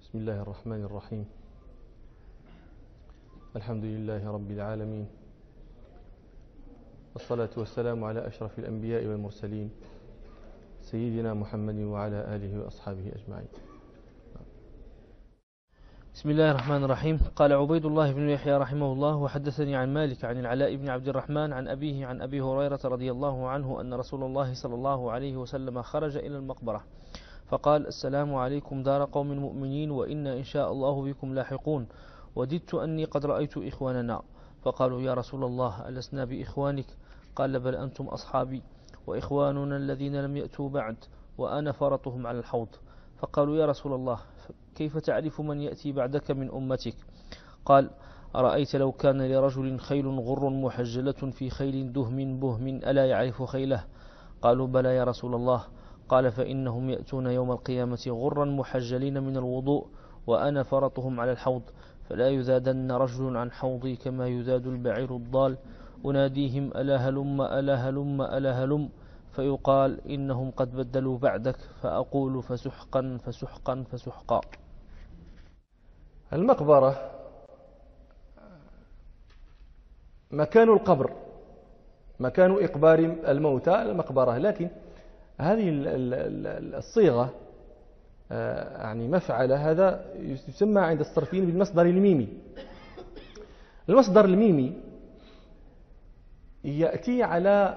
بسم الله الرحمن الرحيم. الحمد لله رب العالمين، والصلاة والسلام على أشرف الأنبياء والمرسلين سيدنا محمد وعلى آله وأصحابه أجمعين. بسم الله الرحمن الرحيم. قال عبيد الله بن يحيى رحمه الله: وحدثني عن مالك عن العلاء بن عبد الرحمن عن أبيه عن أبي هريرة رضي الله عنه أن رسول الله صلى الله عليه وسلم خرج إلى المقبرة فقال: السلام عليكم دار قوم مؤمنين، وإنا إن شاء الله بكم لاحقون، وددت أني قد رأيت إخواننا. فقالوا: يا رسول الله ألسنا بإخوانك؟ قال: بل أنتم أصحابي وإخواننا الذين لم يأتوا بعد، وأنا فرطهم على الحوض. فقالوا: يا رسول الله كيف تعرف من يأتي بعدك من أمتك؟ قال: أرأيت لو كان لرجل خيل غر محجلة في خيل دهم بهم ألا يعرف خيله؟ قالوا: بلى يا رسول الله. قال: فإنهم يأتون يوم القيامة غرا محجلين من الوضوء، وأنا فرطهم على الحوض، فلا يذادن رجل عن حوضي كما يذاد البعير الضال، أناديهم ألا هلم ألا هلم ألا هلم، فيقال إنهم قد بدلوا بعدك، فأقول فسحقا فسحقا فسحقا. المقبرة مكان القبر، مكان إقبار الموتى المقبرة، لكن هذه الصيغة يعني مفعلة، هذا يسمى عند الصرفيين بالمصدر الميمي. المصدر الميمي يأتي على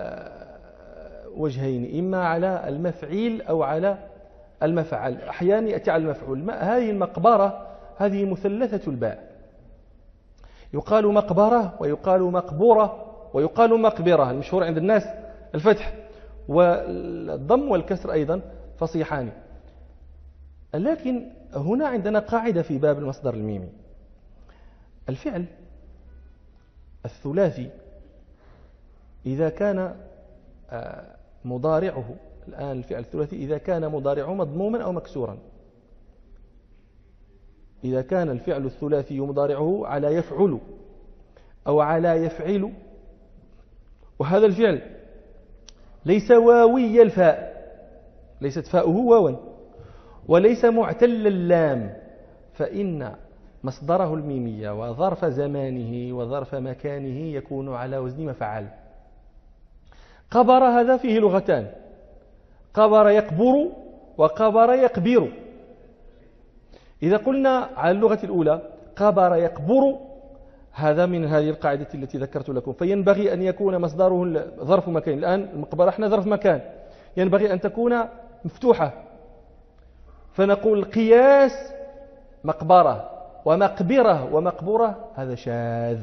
وجهين، إما على المفعيل أو على المفعل، أحيانا يأتي على المفعول. هذه المقبرة هذه مثلثة الباء، يقال مقبرة ويقال مقبورة ويقال مقبرة. المشهور عند الناس الفتح، والضم والكسر أيضا فصيحان. لكن هنا عندنا قاعدة في باب المصدر الميمي: الفعل الثلاثي إذا كان مضارعه، الآن الفعل الثلاثي إذا كان مضارعه مضموما أو مكسورا، إذا كان الفعل الثلاثي مضارعه على يفعل أو على يفعل، وهذا الفعل ليس واوي الفاء، ليست فاؤه واوا، وليس معتل اللام، فإن مصدره الميمية وظرف زمانه وظرف مكانه يكون على وزن مفعل. قبر هذا فيه لغتان: قبر يقبر وقبر يقبر. إذا قلنا على اللغة الأولى قبر يقبر، هذا من هذه القاعدة التي ذكرت لكم، فينبغي أن يكون مصدره ظرف مكان. الآن المقبرة احنا ظرف مكان، ينبغي أن تكون مفتوحة، فنقول قياس مقبرة ومقبرة ومقبورة، هذا شاذ.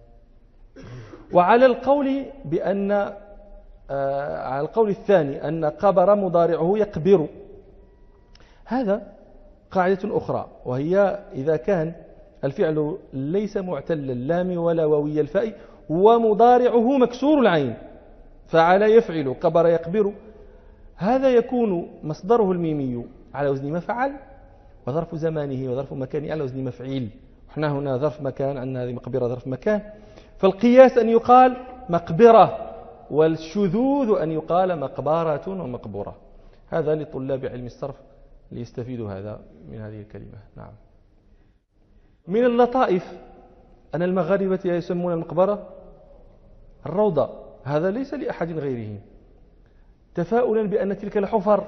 وعلى القول بأن على القول الثاني أن قبر مضارعه يقبر، هذا قاعدة أخرى، وهي إذا كان الفعل ليس معتل اللام ولا واوي الفاء ومضارعه مكسور العين، فعل يفعل قبر يقبر، هذا يكون مصدره الميمي على وزن مفعل، وظرف زمانه وظرف مكانه على وزن مفعيل. احنا هنا ظرف مكان، عندنا هذه مقبرة ظرف مكان، فالقياس أن يقال مقبرة، والشذوذ أن يقال مقبرة ومقبورة. هذا لطلاب علم الصرف ليستفيدوا هذا من هذه الكلمة. نعم. من اللطائف أن المغاربة يسمون المقبرة الروضة، هذا ليس لأحد غيرهم، تفاؤلا بأن تلك الحفر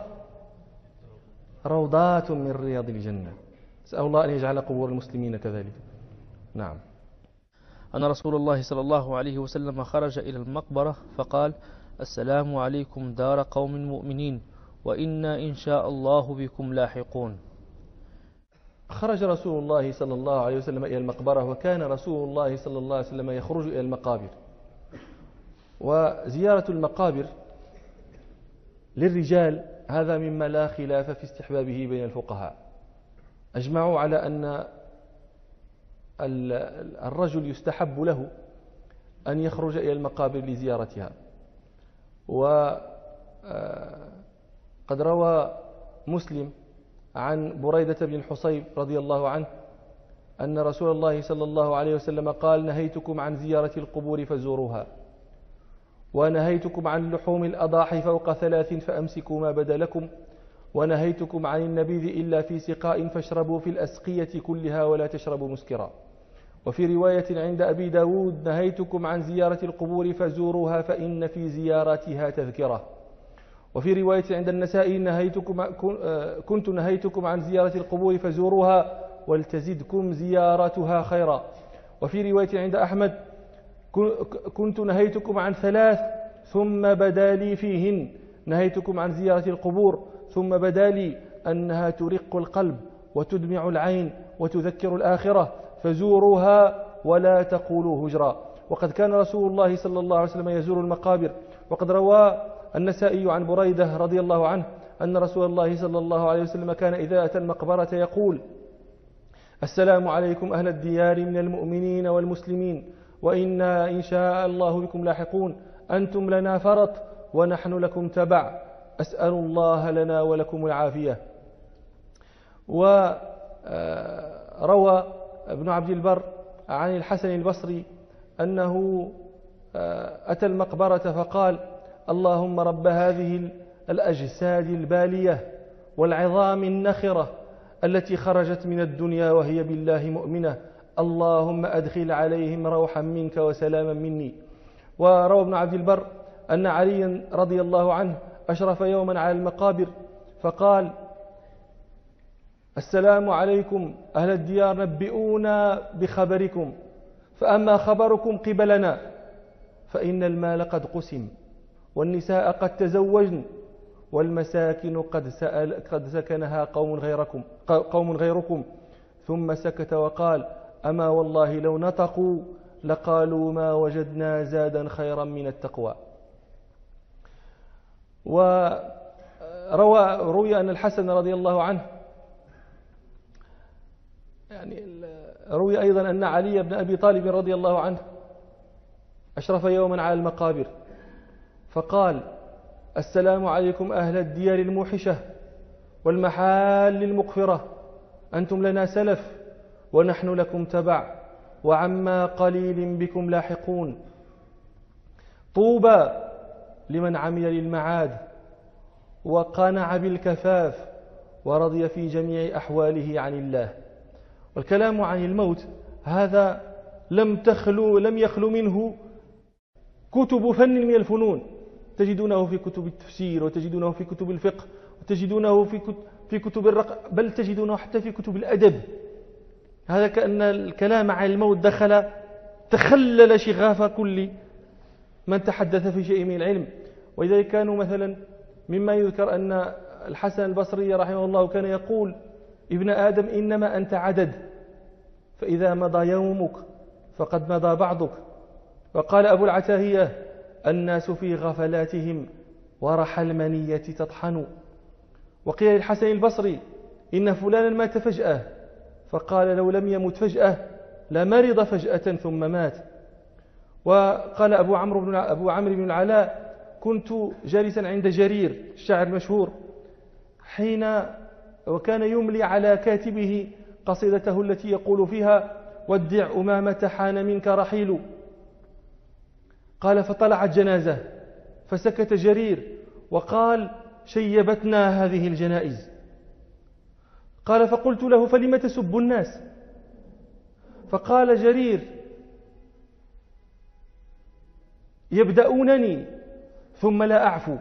روضات من رياض الجنة. أسأل الله أن يجعل قبور المسلمين كذلك. نعم. أن رسول الله صلى الله عليه وسلم خرج إلى المقبرة فقال: السلام عليكم دار قوم مؤمنين، وإنا إن شاء الله بكم لاحقون. خرج رسول الله صلى الله عليه وسلم إلى المقبرة، وكان رسول الله صلى الله عليه وسلم يخرج إلى المقابر. وزيارة المقابر للرجال هذا مما لا خلاف في استحبابه بين الفقهاء، أجمعوا على أن الرجل يستحب له أن يخرج إلى المقابر لزيارتها. وقد روى مسلم عن بريدة بن الحصيب رضي الله عنه أن رسول الله صلى الله عليه وسلم قال: نهيتكم عن زيارة القبور فزوروها، ونهيتكم عن لحوم الأضاحي فوق 3 فأمسكوا ما بدا لكم، ونهيتكم عن النبيذ إلا في سقاء فاشربوا في الأسقية كلها ولا تشربوا مسكرا. وفي رواية عند أبي داود نهيتكم عن زيارة القبور فزوروها فإن في زيارتها تذكرة. وفي رواية عند النسائي كنت نهيتكم عن زيارة القبور فزوروها ولتزدكم زيارتها خيرا. وفي رواية عند أحمد كنت نهيتكم عن 3 ثم بدا لي فيهن، نهيتكم عن زيارة القبور ثم بدا لي أنها ترق القلب وتدمع العين وتذكر الآخرة فزوروها ولا تقولوا هجرا. وقد كان رسول الله صلى الله عليه وسلم يزور المقابر. وقد روى النسائي عن بريدة رضي الله عنه أن رسول الله صلى الله عليه وسلم كان إذا أتى المقبرة يقول: السلام عليكم أهل الديار من المؤمنين والمسلمين، وإنا إن شاء الله بكم لاحقون، أنتم لنا فرط ونحن لكم تبع، أسأل الله لنا ولكم العافية. وروى ابن عبد البر عن الحسن البصري أنه أتى المقبرة فقال: اللهم رب هذه الأجساد البالية والعظام النخرة التي خرجت من الدنيا وهي بالله مؤمنة، اللهم أدخل عليهم روحا منك وسلاما مني. وروى ابن عبد البر أن عليا رضي الله عنه أشرف يوما على المقابر فقال: السلام عليكم أهل الديار، نبئونا بخبركم، فأما خبركم قبلنا فإن المال قد قسم، والنساء قد تزوجن، والمساكن قد سكنها قوم غيركم. ثم سكت وقال: أما والله لو نطقوا لقالوا ما وجدنا زادا خيرا من التقوى. وروي أن الحسن رضي الله عنه روي أيضا أن علي بن أبي طالب رضي الله عنه أشرف يوما على المقابر فقال: السلام عليكم أهل الديار الموحشة والمحال المقفرة، أنتم لنا سلف ونحن لكم تبع، وعما قليل بكم لاحقون. طوبى لمن عمل للمعاد وقنع بالكفاف ورضي في جميع أحواله عن الله. والكلام عن الموت هذا لم يخلو منه كتب فن من الفنون، تجدونه في كتب التفسير، وتجدونه في كتب الفقه، وتجدونه في كتب الرق، بل تجدونه حتى في كتب الأدب. هذا كأن الكلام عن الموت تخلل شغاف كل من تحدث في شيء من العلم. ولذلك كانوا مثلا مما يذكر أن الحسن البصري رحمه الله كان يقول: ابن آدم إنما أنت عدد، فإذا مضى يومك فقد مضى بعضك. وقال أبو العتاهية: الناس في غفلاتهم ورح المنية تطحن. وقيل للحسن البصري: إن فلانا مات فجأة، فقال: لو لم يمت فجأة لمرض فجأة ثم مات. وقال أبو عمرو بن العلاء: كنت جالسا عند جرير الشاعر المشهور وكان يملي على كاتبه قصيدته التي يقول فيها: ودع أمامة حان منك رحيل. قال: فطلعت جنازة فسكت جرير وقال: شيبتنا هذه الجنائز. قال: فقلت له: فلم تسب الناس؟ فقال جرير: يبدأونني ثم لا أعفو،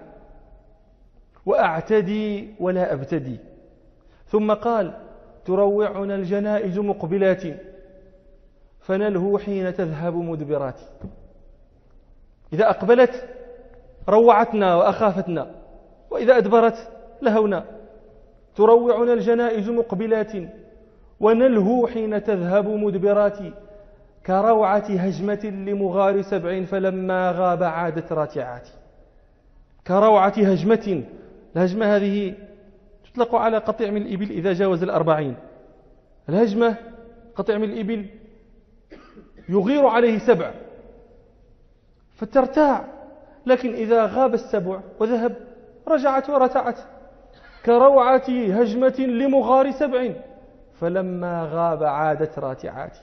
وأعتدي ولا أبتدي. ثم قال: تروعنا الجنائز مقبلات، فنلهو حين تذهب مدبرات. إذا أقبلت روعتنا وأخافتنا، وإذا أدبرت لهونا. تروعنا الجنائز مقبلات ونلهو حين تذهب مدبرات، كروعة هجمة لمغار 7 فلما غاب عادت راتعات. كروعة هجمة، الهجمة هذه تطلق على قطيع من الإبل إذا جاوز 40. الهجمة قطيع من الإبل يغير عليه 7 فترتاع، لكن إذا غاب 7 وذهب رجعت ورتعت. كروعة هجمة لمغار 7 فلما غاب عادت راتعات.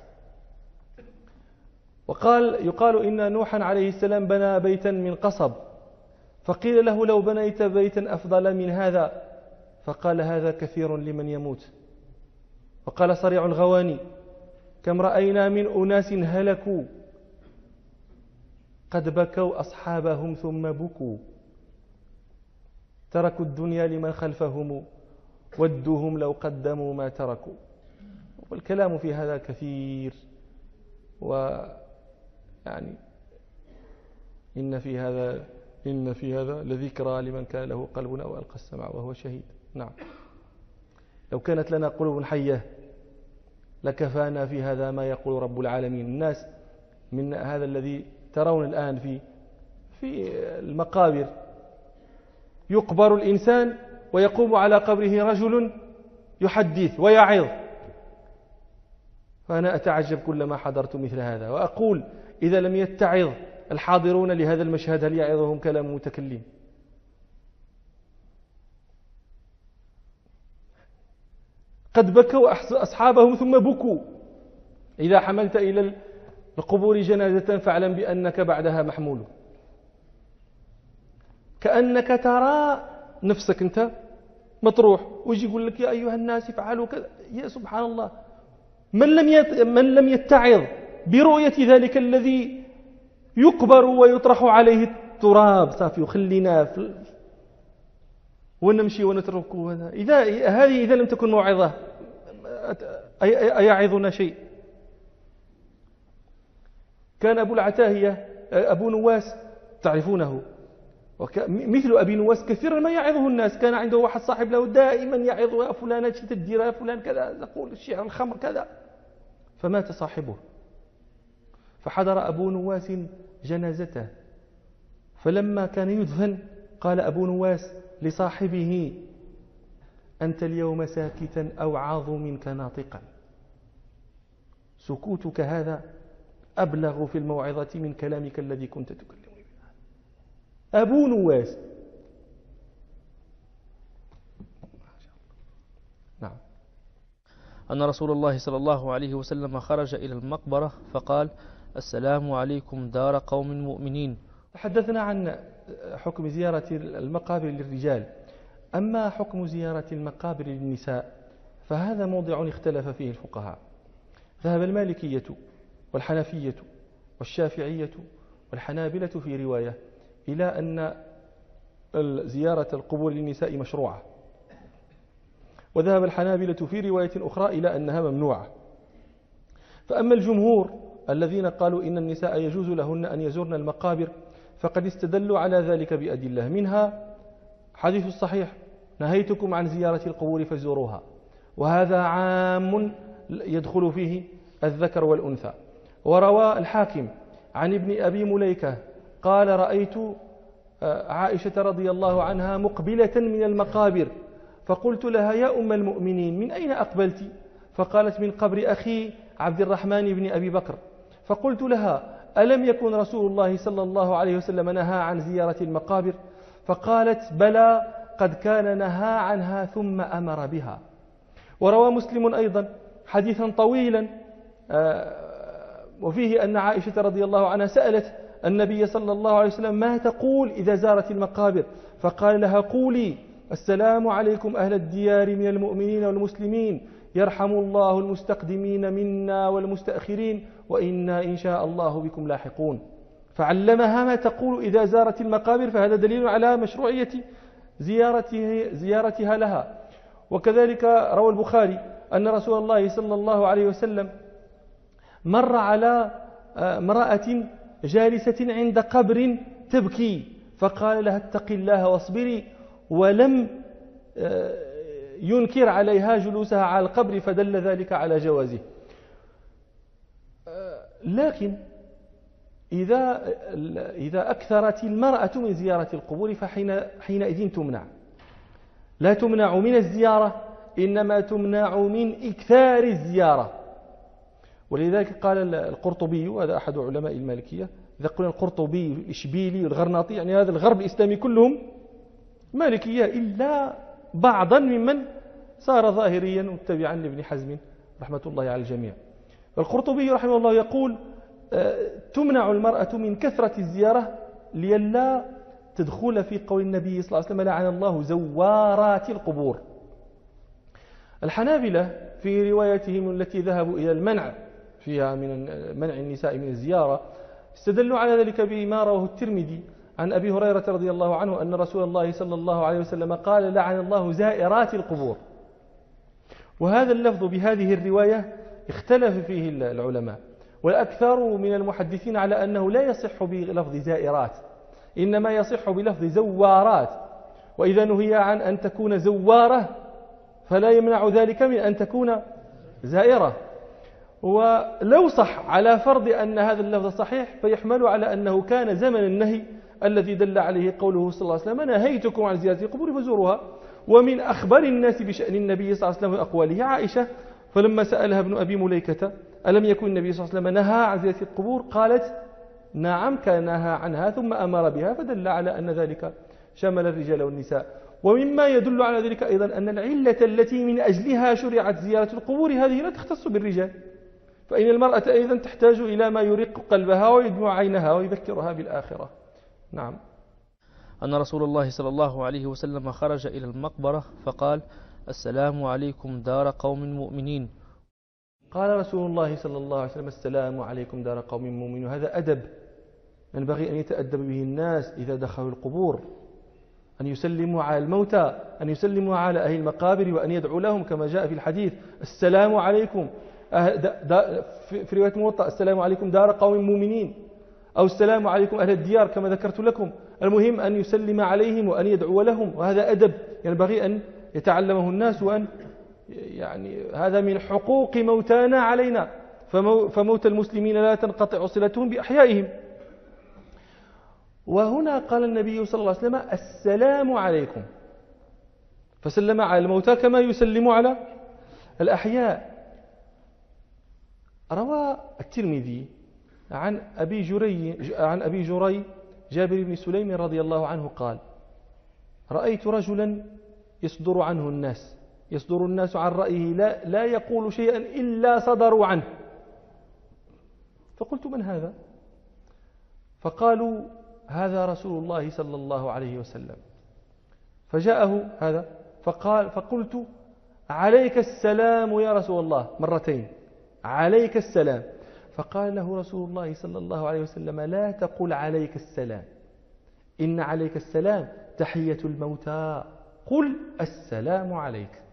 يقال إن نوحا عليه السلام بنى بيتا من قصب، فقيل له: لو بنيت بيتا أفضل من هذا فقال هذا كثير لمن يموت. وقال صريع الغواني كم رأينا من أناس هلكوا قد بكوا أصحابهم ثم بكوا، تركوا الدنيا لمن خلفهم ودوهم لو قدموا ما تركوا. والكلام في هذا كثير، ويعني إن في هذا لذكرى لمن كان له قلب أو ألقى السمع وهو شهيد. نعم، لو كانت لنا قلوب حية لكفانا في هذا ما يقول رب العالمين. الناس من هذا الذي ترون الآن في المقابر، يقبر الإنسان ويقوم على قبره رجل يحدث ويعظ، فأنا أتعجب كلما حضرت مثل هذا، وأقول إذا لم يتعظ الحاضرون لهذا المشهد هل يعظهم كلام متكلم؟ قد بكوا أصحابهم ثم بكوا. إذا حملت إلى القبور جنازة فاعلم بأنك بعدها محمول، كأنك ترى نفسك أنت مطروح، ويجي يقول لك يا أيها الناس افعلوا كذا. يا سبحان الله، من لم يتعظ برؤية ذلك الذي يقبر ويطرح عليه التراب صافي وخلينا ونمشي ونتركه. إذا لم تكن موعظة أيعظنا شيء؟ كان أبو العتاهية أبو نواس تعرفونه، مثل أبي نواس كثيرا ما يعظه الناس. كان عنده واحد صاحب له دائما يعظ يا فلان ايش تدير، يا فلان كذا، يقول الشعر الخمر كذا. فمات صاحبه، فحضر أبو نواس جنازته، فلما كان يدفن قال أبو نواس لصاحبه أنت اليوم ساكتا أوعظ منك ناطقا، سكوتك هذا أبلغ في الموعظة من كلامك الذي كنت تكلمه. أبو نواس. نعم. أن رسول الله صلى الله عليه وسلم خرج إلى المقبرة فقال السلام عليكم دار قوم مؤمنين. تحدثنا عن حكم زيارة المقابر للرجال، أما حكم زيارة المقابر للنساء فهذا موضع اختلف فيه الفقهاء. ذهب المالكية والحنفية والشافعية والحنابلة في رواية إلى أن زيارة القبور للنساء مشروعة، وذهب الحنابلة في رواية أخرى إلى أنها ممنوعة. فأما الجمهور الذين قالوا إن النساء يجوز لهن أن يزورن المقابر فقد استدلوا على ذلك بأدلة، منها حديث الصحيح نهيتكم عن زيارة القبور فزوروها، وهذا عام يدخل فيه الذكر والأنثى. وروى الحاكم عن ابن أبي مليكة قال رأيت عائشة رضي الله عنها مقبلة من المقابر فقلت لها يا أم المؤمنين من أين أقبلت؟ فقالت من قبر أخي عبد الرحمن بن أبي بكر. فقلت لها ألم يكن رسول الله صلى الله عليه وسلم نهى عن زيارة المقابر؟ فقالت بلى قد كان نهى عنها ثم أمر بها. وروى مسلم أيضا حديثا طويلا وفيه أن عائشة رضي الله عنها سألت النبي صلى الله عليه وسلم ما تقول إذا زارت المقابر؟ فقال لها قولي السلام عليكم أهل الديار من المؤمنين والمسلمين، يرحم الله المستقدمين منا والمستأخرين، وإنا إن شاء الله بكم لاحقون. فعلمها ما تقول إذا زارت المقابر، فهذا دليل على مشروعية زيارتها لها. وكذلك روى البخاري أن رسول الله صلى الله عليه وسلم مر على امرأة جالسة عند قبر تبكي فقال لها اتقي الله واصبري، ولم ينكر عليها جلوسها على القبر، فدل ذلك على جوازه. لكن إذا أكثرت المرأة من زيارة القبور فحينئذ تمنع، لا تمنع من الزيارة إنما تمنع من إكثار الزيارة. ولذلك قال القرطبي، وهذا أحد علماء المالكية، إذا قلنا القرطبي الإشبيلي والغرناطي يعني هذا الغرب الإسلامي كلهم مالكية إلا بعضا ممن صار ظاهريا متبعا لابن حزم رحمة الله على الجميع. القرطبي رحمه الله يقول تمنع المرأة من كثرة الزيارة لئلا تدخل في قول النبي صلى الله عليه وسلم لعن الله زوارات القبور. الحنابلة في روايتهم التي ذهبوا إلى المنع فيها من منع النساء من الزيارة استدلوا على ذلك بما رواه الترمذي عن أبي هريرة رضي الله عنه أن رسول الله صلى الله عليه وسلم قال لعن الله زائرات القبور. وهذا اللفظ بهذه الرواية اختلف فيه العلماء، والأكثر من المحدثين على أنه لا يصح بلفظ زائرات، إنما يصح بلفظ زوارات، وإذا نهي عن أن تكون زوارة فلا يمنع ذلك من أن تكون زائرة. ولو صح على فرض أن هذا اللفظ صحيح فيحمل على أنه كان زمن النهي الذي دل عليه قوله صلى الله عليه وسلم نهيتكم عن زيارة القبور فزوروها. ومن أخبر الناس بشأن النبي صلى الله عليه وسلم أقواله عائشة، فلما سألها ابن أبي مليكة ألم يكن النبي صلى الله عليه وسلم نهى عن زيارة القبور قالت نعم كان نهى عنها ثم أمر بها، فدل على أن ذلك شمل الرجال والنساء. ومما يدل على ذلك أيضا أن العلة التي من أجلها شرعت زيارة القبور هذه لا تختص بالرجال، فإن المرأة أيضا تحتاج إلى ما يرق قلبها ويدمع عينها ويذكرها بالآخرة. نعم. أن رسول الله صلى الله عليه وسلم خرج إلى المقبرة فقال السلام عليكم دار قوم مؤمنين. قال رسول الله صلى الله عليه وسلم السلام عليكم دار قوم مؤمنين. هذا أدب ينبغي أن يتأدب به الناس إذا دخلوا القبور، أن يسلموا على الموتى، أن يسلموا على أهل المقابر، وأن يدعوا لهم كما جاء في الحديث السلام عليكم في رواية موطأ السلام عليكم دار قوم مؤمنين، أو السلام عليكم أهل الديار كما ذكرت لكم. المهم أن يسلم عليهم وأن يدعو لهم، وهذا أدب ينبغي أن يتعلمه الناس، وأن يعني هذا من حقوق موتانا علينا، فموت المسلمين لا تنقطع صلتهم بأحيائهم. وهنا قال النبي صلى الله عليه وسلم السلام عليكم، فسلم على الموتى كما يسلم على الأحياء. روى الترمذي عن أبي جري جابر بن سليم رضي الله عنه قال رأيت رجلا يصدر الناس عن رأيه لا يقول شيئا إلا صدروا عنه، فقلت من هذا؟ فقالوا هذا رسول الله صلى الله عليه وسلم. فجاءه هذا فقلت عليك السلام يا رسول الله مرتين، عليك السلام. فقال له رسول الله صلى الله عليه وسلم لا تقل عليك السلام، إن عليك السلام تحية الموتى، قل السلام عليك.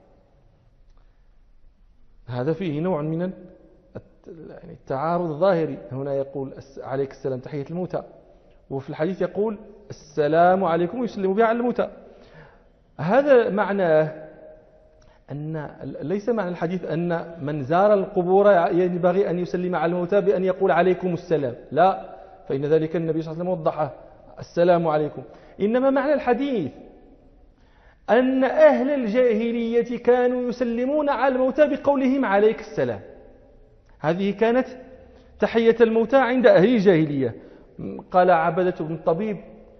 هذا فيه نوع من التعارض الظاهري، هنا يقول عليك السلام تحية الموتى، وفي الحديث يقول السلام عليكم ويسلم بها على الموتى. هذا معناه أن ليس معنى الحديث أن من زار القبور ينبغي أن يسلم على الموتى بأن يقول عليكم السلام، لا، فإن ذلك النبي صلى الله عليه وسلم وضحه السلام عليكم. إنما معنى الحديث أن أهل الجاهلية كانوا يسلمون على الموتى بقولهم عليك السلام. هذه كانت تحية الموتى عند أهل الجاهلية. قال عبدة بن الطبيب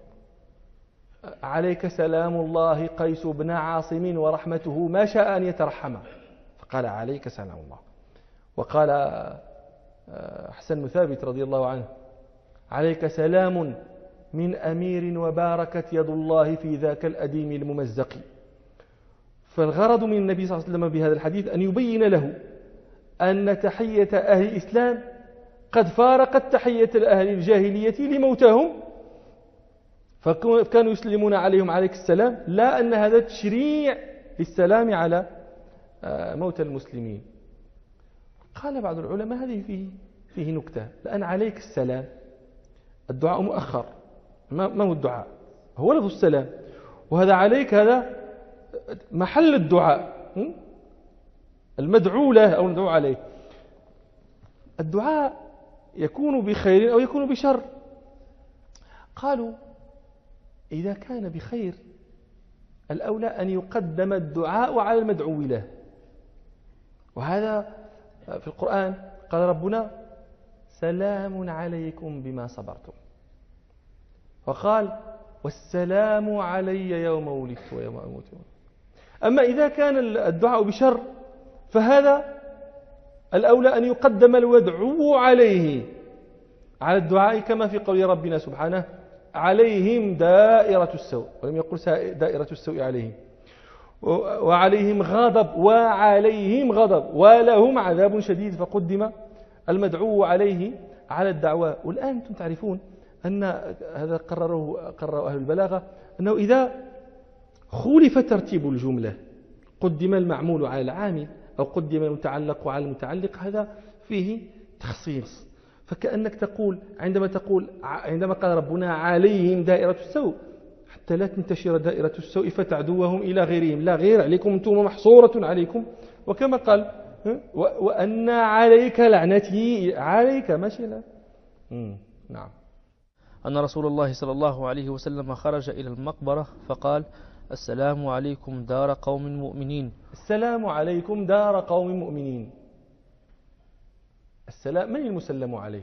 عليك سلام الله قيس بن عاصم ورحمته ما شاء أن يترحم، فقال عليك سلام الله. وقال حسن ثابت رضي الله عنه عليك سلام من أمير وباركت يد الله في ذاك الأديم الممزق. فالغرض من النبي صلى الله عليه وسلم بهذا الحديث أن يبين له أن تحية أهل الإسلام قد فارقت تحية أهل الجاهلية لموتاهم، فكانوا يسلمون عليهم عليك السلام، لا أن هذا تشريع للسلام على موت المسلمين. قال بعض العلماء هذه فيه نكتة، لأن عليك السلام الدعاء مؤخر، ما هو الدعاء؟ هو لفظ السلام، وهذا عليك هذا محل الدعاء، المدعو له أو المدعو عليه. الدعاء يكون بخير أو يكون بشر. قالوا إذا كان بخير الأولى أن يقدم الدعاء على المدعو له، وهذا في القرآن قال ربنا سلام عليكم بما صبرتم، وقال والسلام علي يوم ولدت ويوم أموت. أما إذا كان الدعاء بشر فهذا الأولى أن يقدم الودعو عليه على الدعاء، كما في قول ربنا سبحانه عليهم دائرة السوء، ولم يقل دائرة السوء عليهم. وعليهم غضب ولهم عذاب شديد، فقدم المدعو عليه على الدعوة. والآن أنتم تعرفون أن هذا قرره أهل البلاغة، أنه إذا خولف ترتيب الجملة قدم المعمول على العامل أو قدم المتعلق على المتعلق، هذا فيه تخصيص. فكأنك تقول عندما قال ربنا عليهم دائرة السوء، حتى لا تنتشر دائرة السوء فتعدوهم إلى غيرهم، لا غير عليكم، أنتم محصورة عليكم. وكما قال وأن عليك لعنتي، عليك ماشي لا. نعم. أن رسول الله صلى الله عليه وسلم خرج إلى المقبرة فقال: السلام عليكم دار قوم مؤمنين. السلام عليكم دار قوم مؤمنين. السلام، من المسلم عليه؟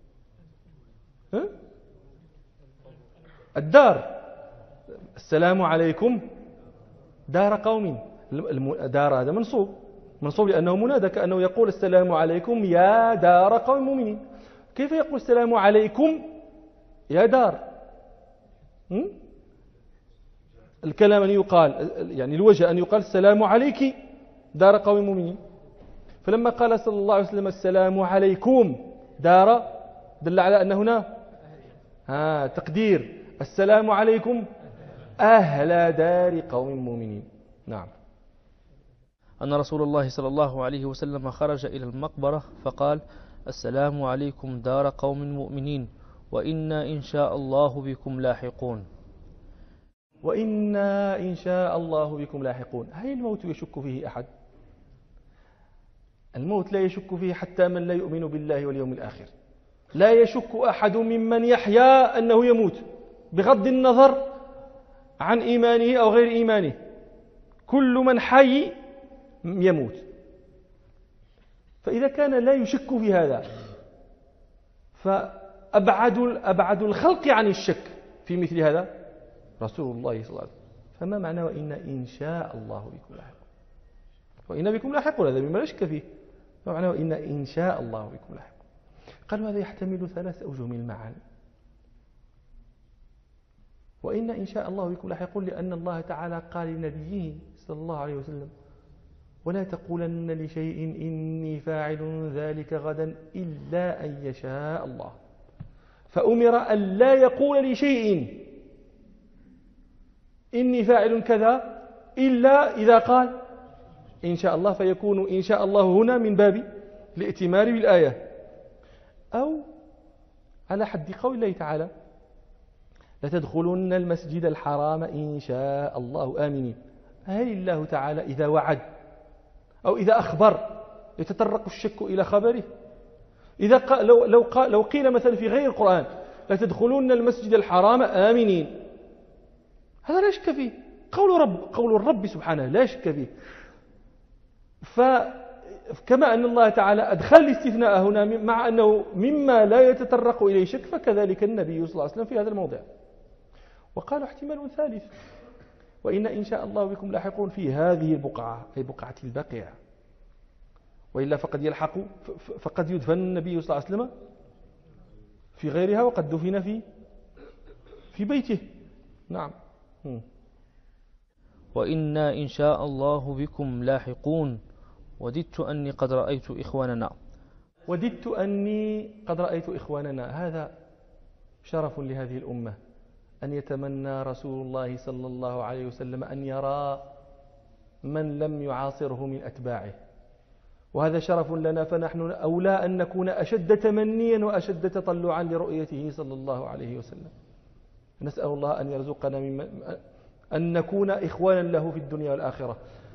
الدار. السلام عليكم دار قوم، دار هذا منصوب لأنه منادى، كأنه يقول السلام عليكم يا دار قوم مؤمنين. كيف يقول السلام عليكم يا دار؟ الكلام أن يقال، يعني الوجه أن يقال السلام عليك دار قوم مؤمنين. فلما قال صلى الله عليه وسلم السلام عليكم دار، دل على أن هنا تقدير السلام عليكم أهل دار قوم مؤمنين. نعم. أن رسول الله صلى الله عليه وسلم خرج إلى المقبرة فقال: السلام عليكم دار قوم مؤمنين وإنا إن شاء الله بكم لاحقون. وإنا إن شاء الله بكم لاحقون. هل الموت يشك فيه أحد؟ الموت لا يشك فيه حتى من لا يؤمن بالله واليوم الآخر. لا يشك أحد ممن يحيا أنه يموت بغض النظر عن إيمانه أو غير إيمانه. كل من حي يموت. فإذا كان لا يشك في هذا، فأبعد الخلق عن الشك في مثل هذا رسول الله صلى الله عليه وسلم. فما معنى وإن إن شاء الله بكم لاحقون؟ وإن بكم لاحقون هذا مما لا شك فيه. ما معنى وإن إن شاء الله بكم لاحقون؟ قالوا هذا يحتمل 3 أوجه من المعاني. وإن إن شاء الله بكم لاحقون لأن الله تعالى قال لنبيه صلى الله عليه وسلم: ولا تقولن لشيء إني فاعل ذلك غدا إلا أن يشاء الله. فأمر أن لا يقول لشيء إني فاعل كذا إلا إذا قال إن شاء الله، فيكون إن شاء الله هنا من باب الائتمار بالآية، أو على حد قول الله تعالى: لتدخلن المسجد الحرام إن شاء الله آمنين. هل الله تعالى إذا وعد أو إذا أخبر يتطرق الشك إلى خبره؟ إذا لو قيل مثلا في غير القرآن: لتدخلن المسجد الحرام آمنين، هذا لا شك فيه، قول الرب سبحانه لا شك فيه. فكما أن الله تعالى أدخل الاستثناء هنا مع أنه مما لا يتطرق إليه شك، فكذلك النبي صلى الله عليه وسلم في هذا الموضع. وقالوا احتمال ثالث: وإن إن شاء الله بكم لاحقون في هذه البقعة، أي بقعة البقيع، وإلا فقد يدفن النبي صلى الله عليه وسلم في غيرها، وقد دفن في بيته. نعم. وإنا إن شاء الله بكم لاحقون وددت أني قد رأيت إخواننا. وددت أني قد رأيت إخواننا، هذا شرف لهذه الأمة أن يتمنى رسول الله صلى الله عليه وسلم أن يرى من لم يعاصره من أتباعه، وهذا شرف لنا، فنحن أولى أن نكون أشد تمنيا وأشد تطلعا لرؤيته صلى الله عليه وسلم. نسأل الله أن يرزقنا أن نكون إخوانا له في الدنيا والآخرة.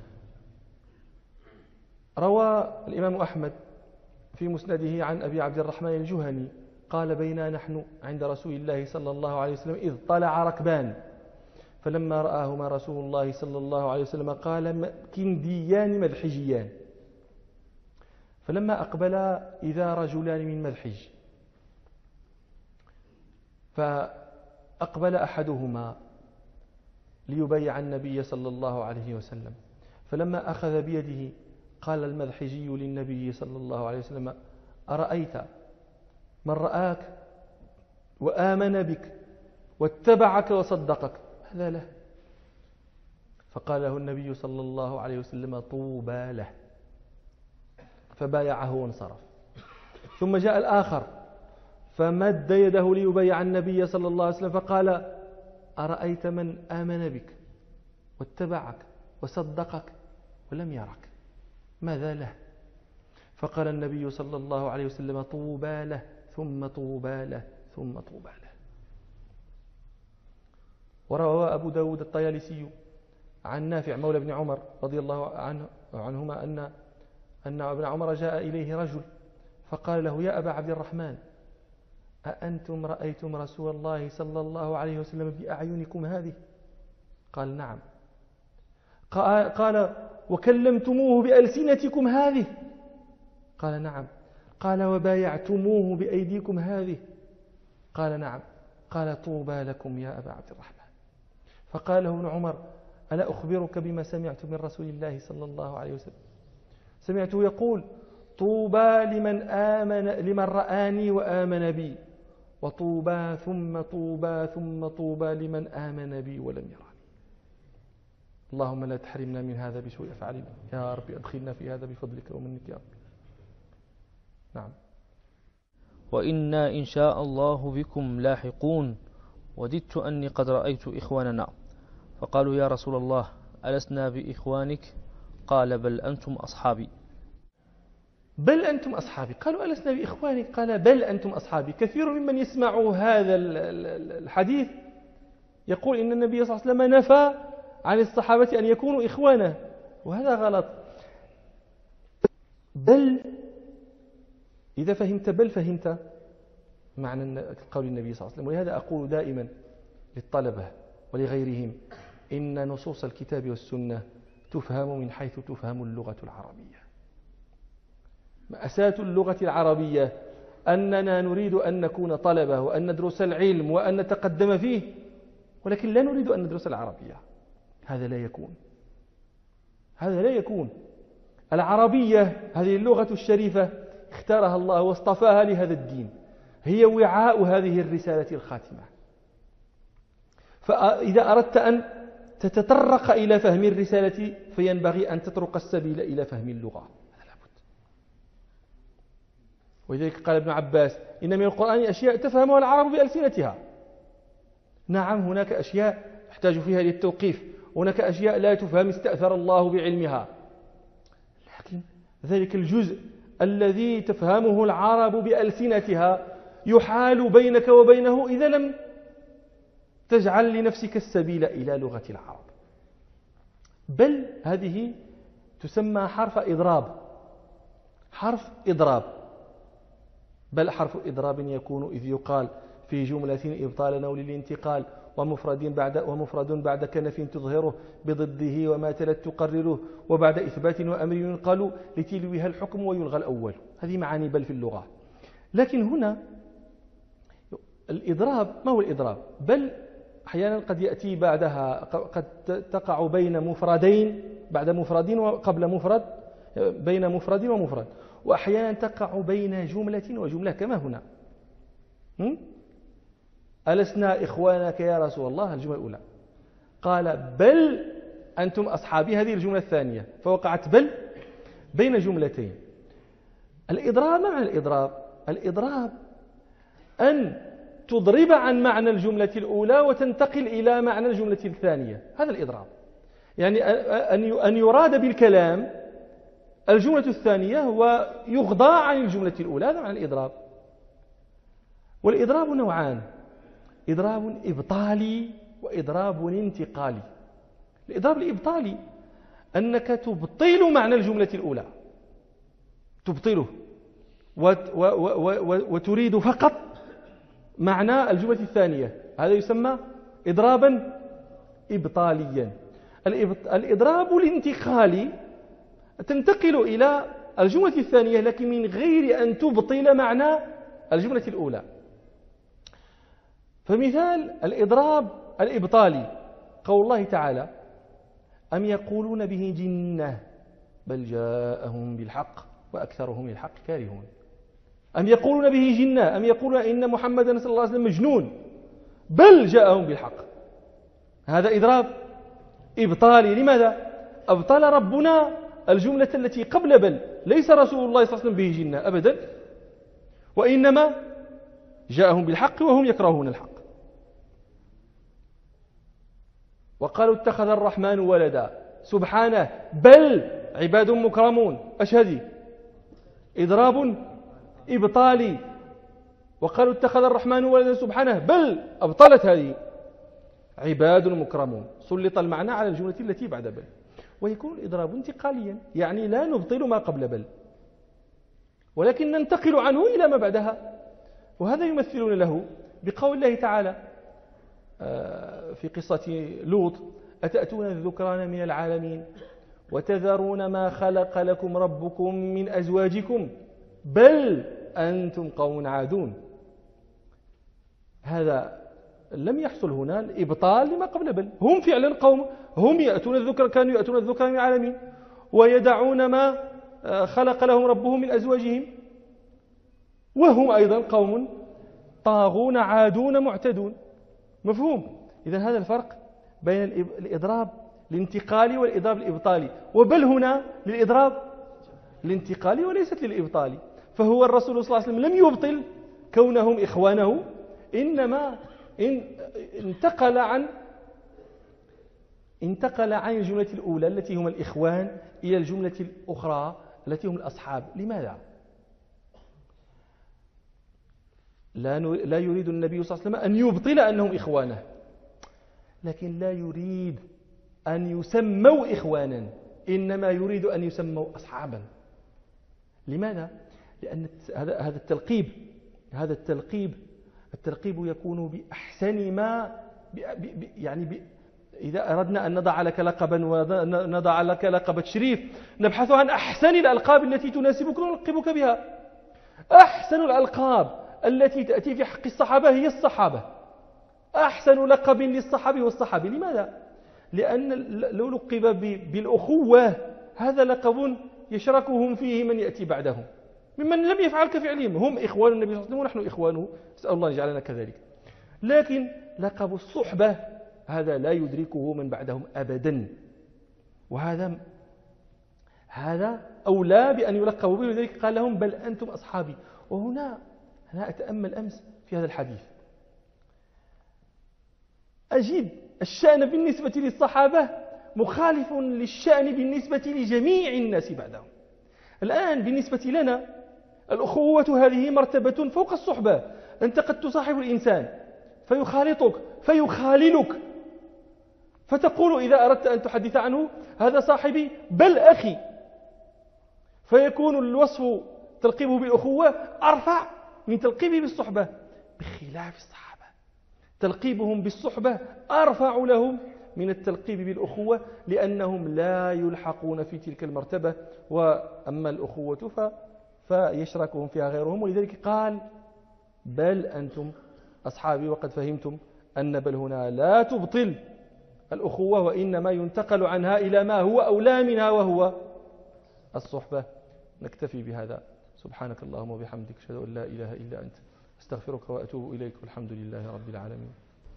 روى الإمام أحمد في مسنده عن أبي عبد الرحمن الجهني قال: بينا نحن عند رسول الله صلى الله عليه وسلم إذ طلع ركبان، فلما رآهما رسول الله صلى الله عليه وسلم قال: كنديان مذحجيان. فلما أقبلا إذا رجلان من مذحج، فأقبل أحدهما ليبايع النبي صلى الله عليه وسلم، فلما أخذ بيده قال المذحجي للنبي صلى الله عليه وسلم: أرأيت من رآك وآمن بك واتبعك وصدقك، هذا له. فقال له النبي صلى الله عليه وسلم طوبى له، فبايعه وانصرف. ثم جاء الآخر فمد يده ليبايع النبي صلى الله عليه وسلم فقال أرأيت من آمن بك واتبعك وصدقك ولم يرك ماذا له؟ فقال النبي صلى الله عليه وسلم طوبى له ثم طوبى له ثم طوبى له. وروى أبو داود الطيالسي عن نافع مولى ابن عمر رضي الله عنهما أن ابن عمر جاء إليه رجل فقال له يا أبا عبد الرحمن أأنتم رأيتم رسول الله صلى الله عليه وسلم بأعينكم هذه؟ قال نعم. قال وكلمتموه بألسنتكم هذه؟ قال نعم. قال وبايعتموه بأيديكم هذه؟ قال نعم. قال طوبى لكم يا أبا عبد الرحمن. فقال له ابن عمر ألا أخبرك بما سمعت من رسول الله صلى الله عليه وسلم؟ سمعته يقول طوبى لمن رآني وآمن بي، وطوبى ثم طوبى ثم طوبى لمن آمن بي ولم يراني. اللهم لا تحرمنا من هذا بسوء أفعالنا يا رب، أدخلنا في هذا بفضلك ومنك يا رب. نعم. وإنا إن شاء الله بكم لاحقون، وددت أني قد رأيت إخواننا. فقالوا يا رسول الله ألسنا بإخوانك؟ قال بل أنتم أصحابي. بل أنتم أصحابي. قالوا ألسنا بإخوانك؟ قال بل أنتم أصحابي. كثير ممن يسمع هذا الحديث يقول إن النبي صلى الله عليه وسلم نفى عن الصحابة أن يكونوا إخوانه، وهذا غلط. بل إذا فهمت بل فهمت معنى قول النبي صلى الله عليه وسلم. ولهذا أقول دائما للطلبة ولغيرهم إن نصوص الكتاب والسنة تفهم من حيث تفهم اللغة العربية. مأساة اللغة العربية أننا نريد أن نكون طلبة وأن ندرس العلم وأن نتقدم فيه، ولكن لا نريد أن ندرس العربية. هذا لا يكون. العربية هذه اللغة الشريفة اختارها الله واصطفاها لهذا الدين، هي وعاء هذه الرسالة الخاتمة. فإذا أردت أن تتطرق إلى فهم الرسالة فينبغي أن تطرق السبيل إلى فهم اللغة. هذا لابد. ولذلك قال ابن عباس إن من القرآن أشياء تفهمها العرب بألسنتها. نعم، هناك أشياء تحتاج فيها للتوقيف، هناك أشياء لا تفهم استأثر الله بعلمها، لكن ذلك الجزء الذي تفهمه العرب بألسنتها يحال بينك وبينه إذا لم تجعل لنفسك السبيل إلى لغة العرب. بل هذه تسمى حرف إضراب. بل حرف إضراب يكون إذ يقال في جملة إبطالا أو للانتقال ومفرد بعد كنف تظهره بضده وما تلت تقرره وبعد إثبات وأمر ينقل لتلوها الحكم ويلغى الأول. هذه معاني بل في اللغة. لكن هنا الإضراب، ما هو الإضراب؟ بل أحيانا قد يأتي بعدها، قد تقع بين مفردين بعد مفرد وقبل مفرد، بين مفرد ومفرد، وأحيانا تقع بين جملة وجملة كما هنا. ألسنا إخوانك يا رسول الله؟ الجملة الأولى. قال بل أنتم أصحابي، هذه الجملة الثانية، فوقعت بل بين جملتين. الإضراب، ما معنى الإضراب؟ الإضراب أن تضرب عن معنى الجملة الأولى وتنتقل إلى معنى الجملة الثانية. هذا الإضراب، يعني أن يراد بالكلام الجملة الثانية ويغضى عن الجملة الأولى. هذا معنى الإضراب. والإضراب نوعان: إضراب إبطالي وإضراب انتقالي. الإضراب الإبطالي أنك تبطل معنى الجملة الأولى، تبطله وتريد فقط معنى الجملة الثانية، هذا يسمى إضرابا إبطاليا. الإضراب الانتقالي تنتقل إلى الجملة الثانية لكن من غير أن تبطل معنى الجملة الأولى. فمثال الإضراب الإبطالي قول الله تعالى: أم يقولون به جنة بل جاءهم بالحق وأكثرهم للحق كارهون. أم يقولون به جنة، أم يقولون إن محمدا صلى الله عليه وسلم مجنون بل جاءهم بالحق. هذا إضراب إبطالي. لماذا؟ أبطل ربنا الجملة التي قبل بل. ليس رسول الله صلى الله عليه وسلم به جنة أبدا، وإنما جاءهم بالحق وهم يكرهون الحق. وقالوا اتخذ الرحمن ولدا، سبحانه، بل عباد مكرمون. أشهدي إضراب إبطالي. وقالوا اتخذ الرحمن ولدا سبحانه، بل أبطلت هذه، عباد مكرمون. سلط المعنى على الجملة التي بعد بل. ويكون الإضراب انتقاليا، يعني لا نبطل ما قبل بل، ولكن ننتقل عنه إلى ما بعدها. وهذا يمثلون له بقول الله تعالى في قصة لوط: أتأتون الذكران من العالمين وتذرون ما خلق لكم ربكم من أزواجكم بل أنتم قوم عادون. هذا لم يحصل هنا الإبطال لما قبل بل. هم فعلا قوم، هم كانوا يأتون الذكران من العالمين ويدعون ما خلق لهم ربهم من أزواجهم، وهم أيضا قوم طاغون عادون معتدون. مفهوم؟ إذن هذا الفرق بين الإضراب الانتقالي والإضراب الإبطالي. وبل هنا للإضراب الانتقالي وليست للإبطالي. فهو الرسول صلى الله عليه وسلم لم يبطل كونهم إخوانه، إنما انتقل عن الجملة الأولى التي هم الإخوان إلى الجملة الأخرى التي هم الأصحاب. لماذا؟ لا يريد النبي صلى الله عليه وسلم أن يبطل أنهم إخوانه، لكن لا يريد أن يسموا إخوانا، إنما يريد أن يسموا أصحابا. لماذا؟ لأن هذا التلقيب يكون بأحسن ما إذا أردنا أن نضع لك لقبا ونضع لك لقب تشريف، نبحث عن أحسن الألقاب التي تناسبك ونلقبك بها. أحسن الألقاب التي تأتي في حق الصحابة هي الصحابة. أحسن لقب للصحابي هو الصحابي. لماذا؟ لأن لو لقب بالأخوة هذا لقب يشركهم فيه من يأتي بعدهم ممن لم يفعل كفعلهم. هم إخوان النبي صلى الله عليه وسلم ونحن إخوانه، نسأل الله أن يجعلنا كذلك. لكن لقب الصحبة هذا لا يدركه من بعدهم أبدا، وهذا أولى بأن يلقبوا به. لذلك قال لهم بل أنتم أصحابي. وهنا أنا أتأمل أمس في هذا الحديث، أجد الشأن بالنسبة للصحابة مخالف للشأن بالنسبة لجميع الناس بعدهم. الآن بالنسبة لنا الأخوة هذه مرتبة فوق الصحبة. أنت قد تصاحب الإنسان فيخالطك فيخاللك، فتقول إذا أردت أن تحدث عنه هذا صاحبي بل أخي، فيكون الوصف تلقيبه بالأخوة أرفع من تلقيبه بالصحبة، بخلاف الصحابة تلقيبهم بالصحبة أرفع لهم من التلقيب بالأخوة، لأنهم لا يلحقون في تلك المرتبة. وأما الأخوة فيشركهم فيها غيرهم. ولذلك قال بل أنتم أصحابي. وقد فهمتم أن بل هنا لا تبطل الأخوة، وإنما ينتقل عنها إلى ما هو أولى منها وهو الصحبة. نكتفي بهذا. سبحانك اللهم وبحمدك، أشهد أن لا إله إلا أنت، أستغفرك وأتوب إليك، والحمد لله رب العالمين.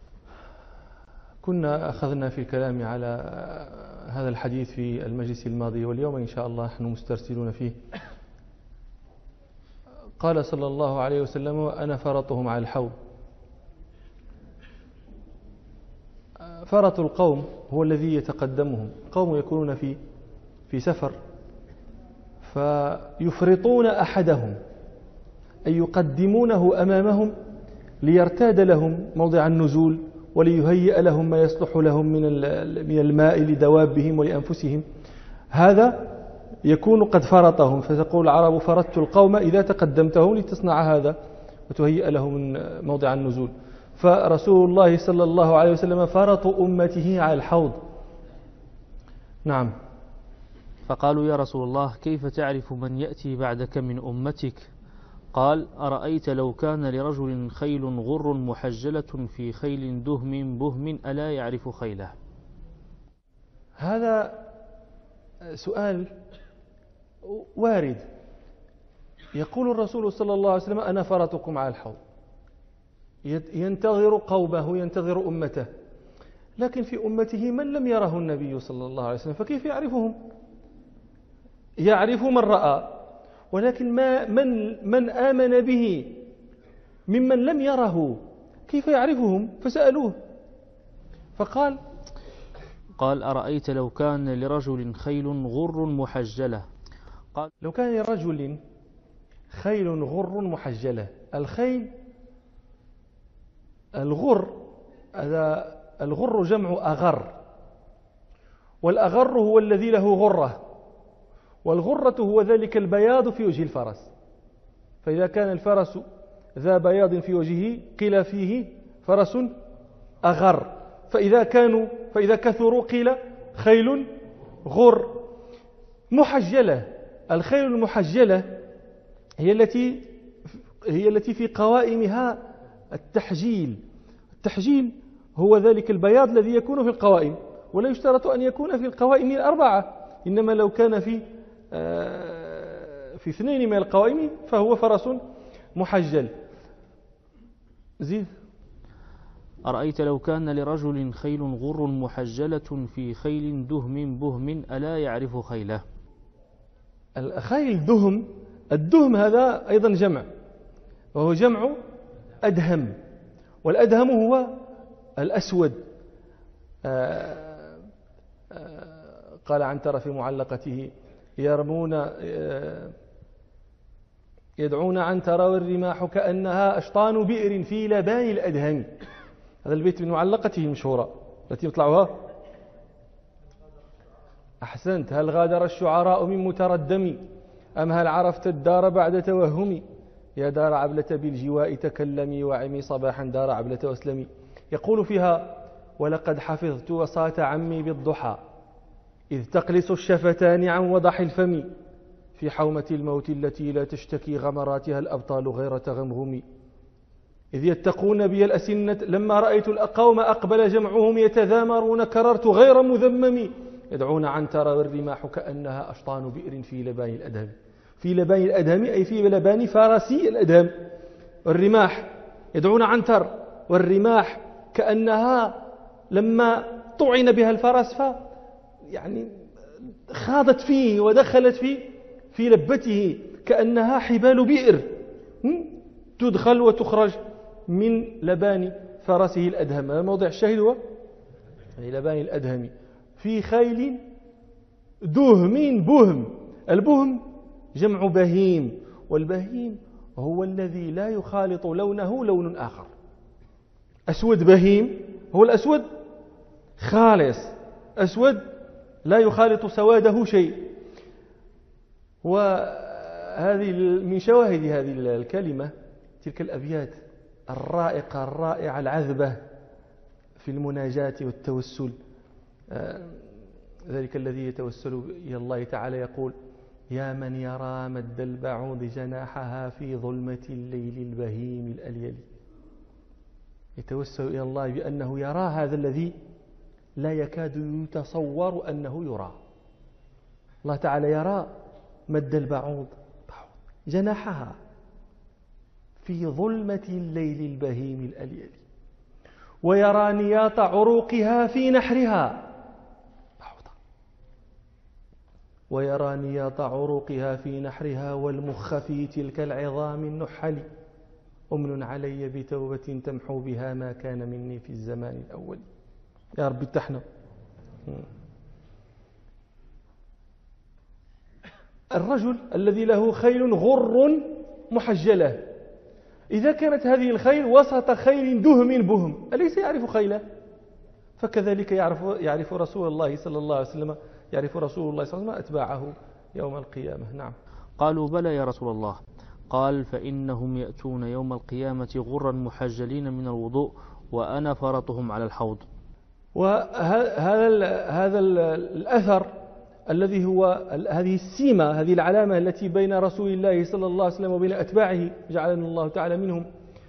كنا أخذنا في الكلام على هذا الحديث في المجلس الماضي، واليوم إن شاء الله نحن مسترسلون فيه. قال صلى الله عليه وسلم أنا فرطهم على الحوض. فرط القوم هو الذي يتقدمهم. قوم يكونون في سفر فيفرطون أحدهم، أي يقدمونه أمامهم ليرتاد لهم موضع النزول وليهيئ لهم ما يصلح لهم من الماء لدوابهم ولأنفسهم. هذا يكون قد فرطهم، فتقول العرب فرطت القوم إذا تقدمتهم لتصنع هذا وتهيئ لهم موضع النزول. فرسول الله صلى الله عليه وسلم فرط أمته على الحوض. نعم. فقالوا يا رسول الله كيف تعرف من يأتي بعدك من أمتك؟ قال أرأيت لو كان لرجل خيل غر محجلة في خيل دهم بهم ألا يعرف خيله؟ هذا سؤال وارد. يقول الرسول صلى الله عليه وسلم أنا فرطكم على الحوض، ينتظر قومه ينتظر أمته. لكن في أمته من لم يره النبي صلى الله عليه وسلم، فكيف يعرفهم؟ يعرف من رأى، ولكن من آمن به ممن لم يره كيف يعرفهم؟ فسألوه فقال أرأيت لو كان لرجل خيل غر محجلة. قال لو كان لرجل خيل غر محجلة. الخيل الغر جمع أغر، والأغر هو الذي له غرة، والغرة هو ذلك البياض في وجه الفرس. فإذا كان الفرس ذا بياض في وجهه قيل فيه فرس أغر، فإذا كثروا قيل خيل غر محجلة. الخيل المحجلة هي التي في قوائمها التحجيل. التحجيل هو ذلك البياض الذي يكون في القوائم، ولا يشترط أن يكون في القوائم الأربعة، إنما لو كان في 2 من القوائم فهو فرس محجل. زيد. أرأيت لو كان لرجل خيل غر محجلة في خيل دهم بهم ألا يعرف خيله. الخيل دهم، الدهم هذا أيضا جمع، وهو جمع أدهم، والأدهم هو الأسود. قال عنترة في معلقته يدعون عنترة والرماح كأنها أشطان بئر في لبان الأدهم. هذا البيت من معلقته المشهورة التي يطلعها. أحسنت. هل غادر الشعراء من متردم أم هل عرفت الدار بعد توهمي؟ يا دار عبلة بالجواء تكلمي وعمي صباحا دار عبلة واسلمي. يقول فيها ولقد حفظت وصاة عمي بالضحى إذ تقلص الشفتان عن وضح الفم في حومة الموت التي لا تشتكي غمراتها الأبطال غير تغمغم إذ يتقون بي الأسنة لما رأيت الأقوم أقبل جمعهم يتذامرون كررت غير مذمم يدعون عنتر والرماح كأنها أشطان بئر في لبان الأدهم. في لبان الأدهم أي في لبان فارسي الأدهم. الرماح يدعون عنتر والرماح كأنها لما طعن بها الفرس يعني خاضت فيه ودخلت في لبته كأنها حبال بئر تدخل وتخرج من لبان فرسه الأدهم. هذا موضع الشاهد هو لبان الأدهم. في خيل دهم بهم. البهم جمع بهيم، والبهيم هو الذي لا يخالط لونه لون آخر. أسود بهيم هو الأسود خالص، أسود لا يخالط سواده شيء. وهذه من شواهد هذه الكلمة تلك الأبيات الرائقة الرائعة العذبة في المناجاة والتوسل. ذلك الذي يتوسل إلى الله تعالى يقول يا من يرى مد البعوض جناحها في ظلمة الليل البهيم الأليل. يتوسل إلى الله بأنه يرى هذا الذي لا يكاد يتصور أنه يرى. الله تعالى يرى مد البعوض جناحها في ظلمة الليل البهيم الأليل، ويرى نياط عروقها في نحرها ويرى نياط عروقها في نحرها والمخ في تلك العظام النحل. أمن علي بتوبة تمحو بها ما كان مني في الزمان الأول. يا رب اتحنا. الرجل الذي له خيل غر محجلة، إذا كانت هذه الخيل وسط خيل دهم بهم أليس يعرف خيله؟ فكذلك يعرف رسول الله صلى الله عليه وسلم، يعرف رسول الله صلى الله عليه وسلم أتباعه يوم القيامة. نعم. قالوا بلى يا رسول الله. قال فإنهم يأتون يوم القيامة غرا محجلين من الوضوء وأنا فرطهم على الحوض. وهذا الأثر الذي هو هذه السيمة، هذه العلامة التي بين رسول الله صلى الله عليه وسلم وبين أتباعه جعلنا الله تعالى منهم،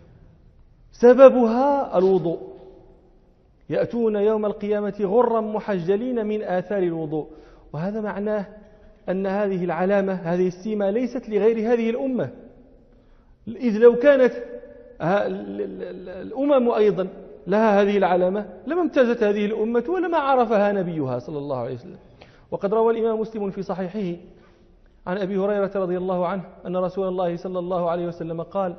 سببها الوضوء. يأتون يوم القيامة غرا محجلين من آثار الوضوء. وهذا معناه أن هذه العلامة، هذه السيمة ليست لغير هذه الأمة، إذ لو كانت الأمم أيضا لها هذه العلامة لما امتازت هذه الأمة ولما عرفها نبيها صلى الله عليه وسلم. وقد روى الإمام مسلم في صحيحه عن أبي هريرة رضي الله عنه أن رسول الله صلى الله عليه وسلم قال: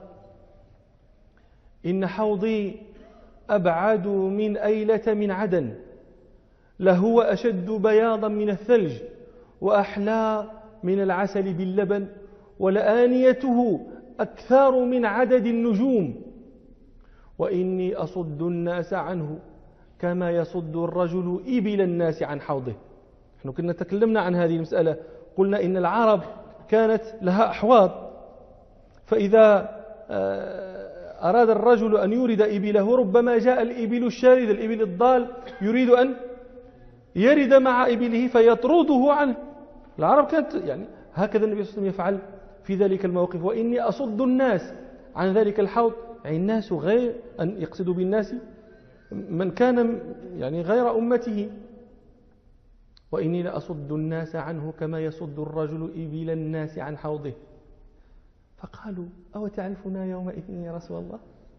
إن حوضي أبعد من أيلة من عدن، لهو أشد بياضا من الثلج وأحلى من العسل باللبن، ولآنيته أكثر من عدد النجوم، وإني أصد الناس عنه كما يصد الرجل إبل الناس عن حوضه. نحن كنا تكلمنا عن هذه المسألة، قلنا إن العرب كانت لها أحواض، فإذا أراد الرجل أن يورد إبله ربما جاء الإبل الشارد، الإبل الضال يريد أن يرد مع إبله فيطرده عنه. العرب كانت يعني هكذا النبي صلى الله عليه وسلم يفعل في ذلك الموقف: وإني أصد الناس عن ذلك الحوض، يعني الناس غير أن يقصد بالناس من كان يعني غير أمته، وإني لأصد الناس عنه كما يصد الرجل إبل الناس عن حوضه. فقالوا: أو تعرفنا يومئذ يا رسول الله؟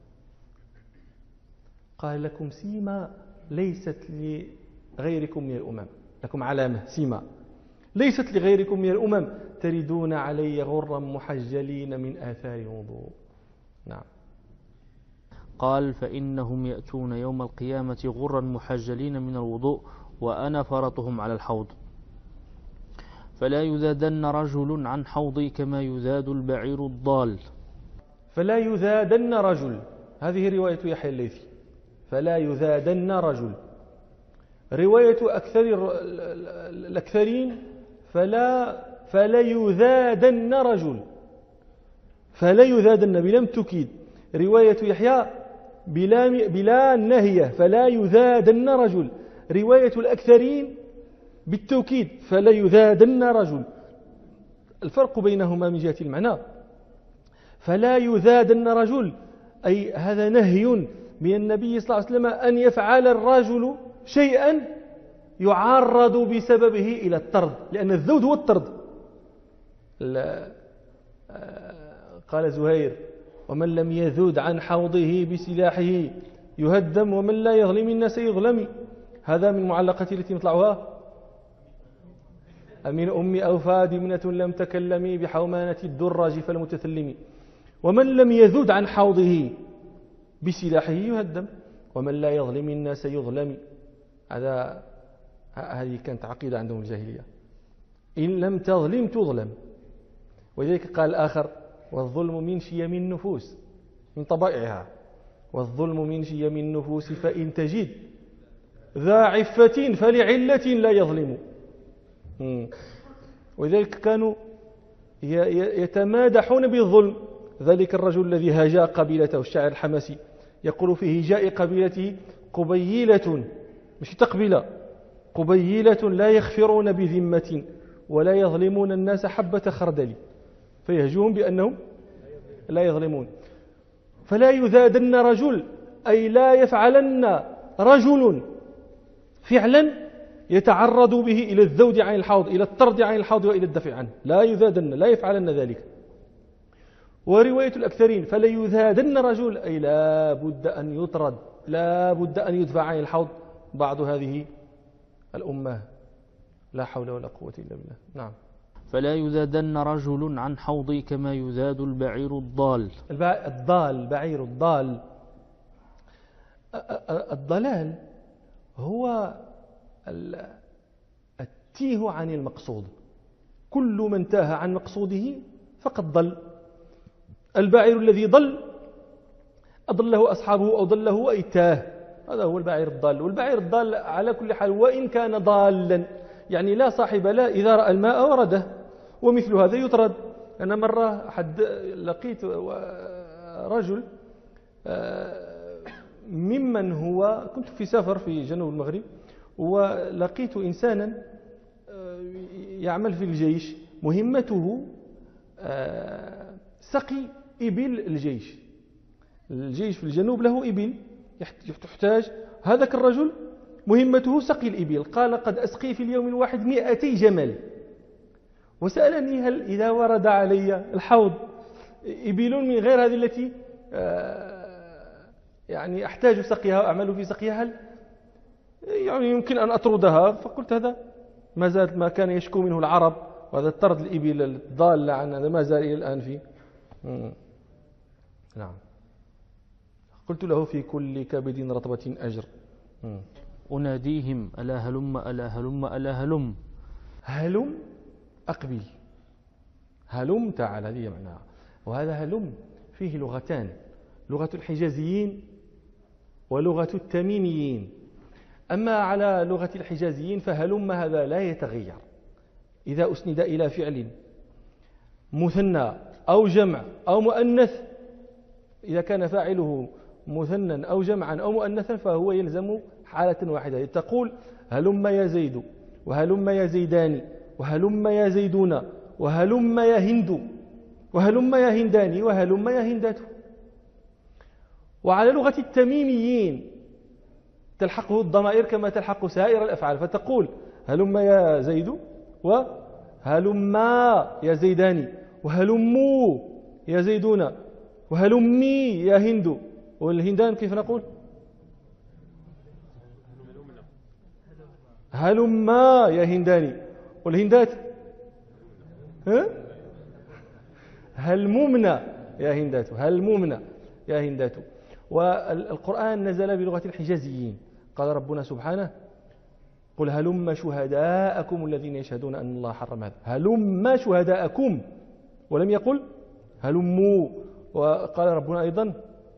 قال: لكم سيما ليست لغيركم من الأمم، لكم علامة سيما ليست لغيركم من الأمم، تردون علي غرا محجلين من آثار الوضوء. نعم. قال: فإنهم يأتون يوم القيامة غرا محجلين من الوضوء وأنا فرطهم على الحوض، فلا يذادن رجل عن حوضي كما يذاد البعير الضال. فلا يذادن رجل، هذه رواية يحيى الليثي، فلا يذادن رجل. رواية الأكثرين فلا يذادن رجل، فلا يذادن بلم تكيد. رواية يحيى بلا نهية، فلا يذادن رجل. رواية الأكثرين بالتوكيد، فلا يذادن رجل. الفرق بينهما من جهة المعنى: فلا يذادن رجل أي هذا نهي من النبي صلى الله عليه وسلم أن يفعل الرجل شيئا يعرض بسببه إلى الطرد، لأن الذود هو الطرد. قال زهير: ومن لم يذود عن حوضه بسلاحه يهدم، ومن لا يظلم الناس يظلم. هذا من معلقتي التي نطلعها: أمين أمي أو فادمنة لم تكلمي بحومانة الدراج فالمتثلم. ومن لم يذود عن حوضه بسلاحه يهدم، ومن لا يظلم الناس يظلم. هذه كانت عقيدة عندهم الجاهلية: إن لم تظلم تظلم. ولذلك قال الآخر: والظلم من شيم النفوس، من طبائعها، والظلم من شيم النفوس فإن تجد ذا عفة فلعلة لا يظلم. ولذلك كانوا يتمادحون بالظلم. ذلك الرجل الذي هاجا قبيلته، الشاعر الحماسي يقول في هجاء قبيلته: قبيلة، مش تقبيلة، قبيلة لا يخفرون بذمة ولا يظلمون الناس حبة خردل، فيهجوهم بأنهم لا يظلمون. فلا يذادن رجل أي لا يفعلن رجل فعلا يتعرض به إلى الذود عن الحوض، إلى الطرد عن الحوض وإلى الدفع عنه. لا يذادن، لا يفعلن ذلك. ورواية الأكثرين: فلا يذادن رجل أي لا بد أن يطرد، لا بد أن يدفع عن الحوض بعض هذه الأمة. لا حول ولا قوة إلا بالله. نعم. فلا يذادن رجل عن حوضي كما يذاد البعير الضال. البعير الضال. الضلال هو التيه عن المقصود. كل من تاه عن مقصوده فقد ضل. البعير الذي ضل أضله أصحابه أو ضله أي تاه، هذا هو البعير الضال. والبعير الضال على كل حال وإن كان ضالا يعني لا صاحب له، إذا رأى الماء ورده، ومثل هذا يطرد. أنا مرة لقيت رجل ممن هو، كنت في سفر في جنوب المغرب، ولقيت إنسانا يعمل في الجيش، مهمته سقي إبل الجيش. الجيش في الجنوب له إبل تحتاج، هذاك الرجل مهمته سقي الإبل. قال: قد أسقي في اليوم الواحد 200 جمل. وسألني: هل إذا ورد علي الحوض إبل من غير هذه التي يعني أحتاج سقيها وأعمل في سقيها، هل يعني يمكن أن أطردها؟ فقلت هذا ما زال ما كان يشكو منه العرب، وهذا طرد الإبل الضالة عن هذا ما زال إلى الآن فيه. نعم. قلت له في كل كبد رطبة أجر. أناديهم ألا هلم ألا هلم ألا هلم. هلم أقبل، هلم تعال، هذه معناها. وهذا هلم فيه لغتان، لغة الحجازيين ولغة التميميين. أما على لغة الحجازيين فهلم هذا لا يتغير، إذا أسند إلى فعل مثنى أو جمع أو مؤنث، إذا كان فاعله مثنى أو جمعا أو مؤنثا فهو يلزم حالة واحدة. تقول هلم يا زيد، وهلم يا زيدان، وهلم يا زيدون، وهلم يا هند، وهلم يا هندان، وهلم يا هندات. وعلى لغة التميميين تلحقه الضمائر كما تلحق سائر الأفعال، فتقول هلم يا زيد، وهلم يا زيدان، وهلموا يا زيدون، وهلمي يا هند. والهندان كيف نقول؟ هلما يا هنداني. والهندات هلممنا يا هندات، هلممنا يا هندات. والقرآن نزل بلغة الحجازيين. قال ربنا سبحانه قل هلم شهداءكم الذين يشهدون أن الله حرم هذا، هلم شهداءكم، ولم يقل هلموا. وقال ربنا أيضا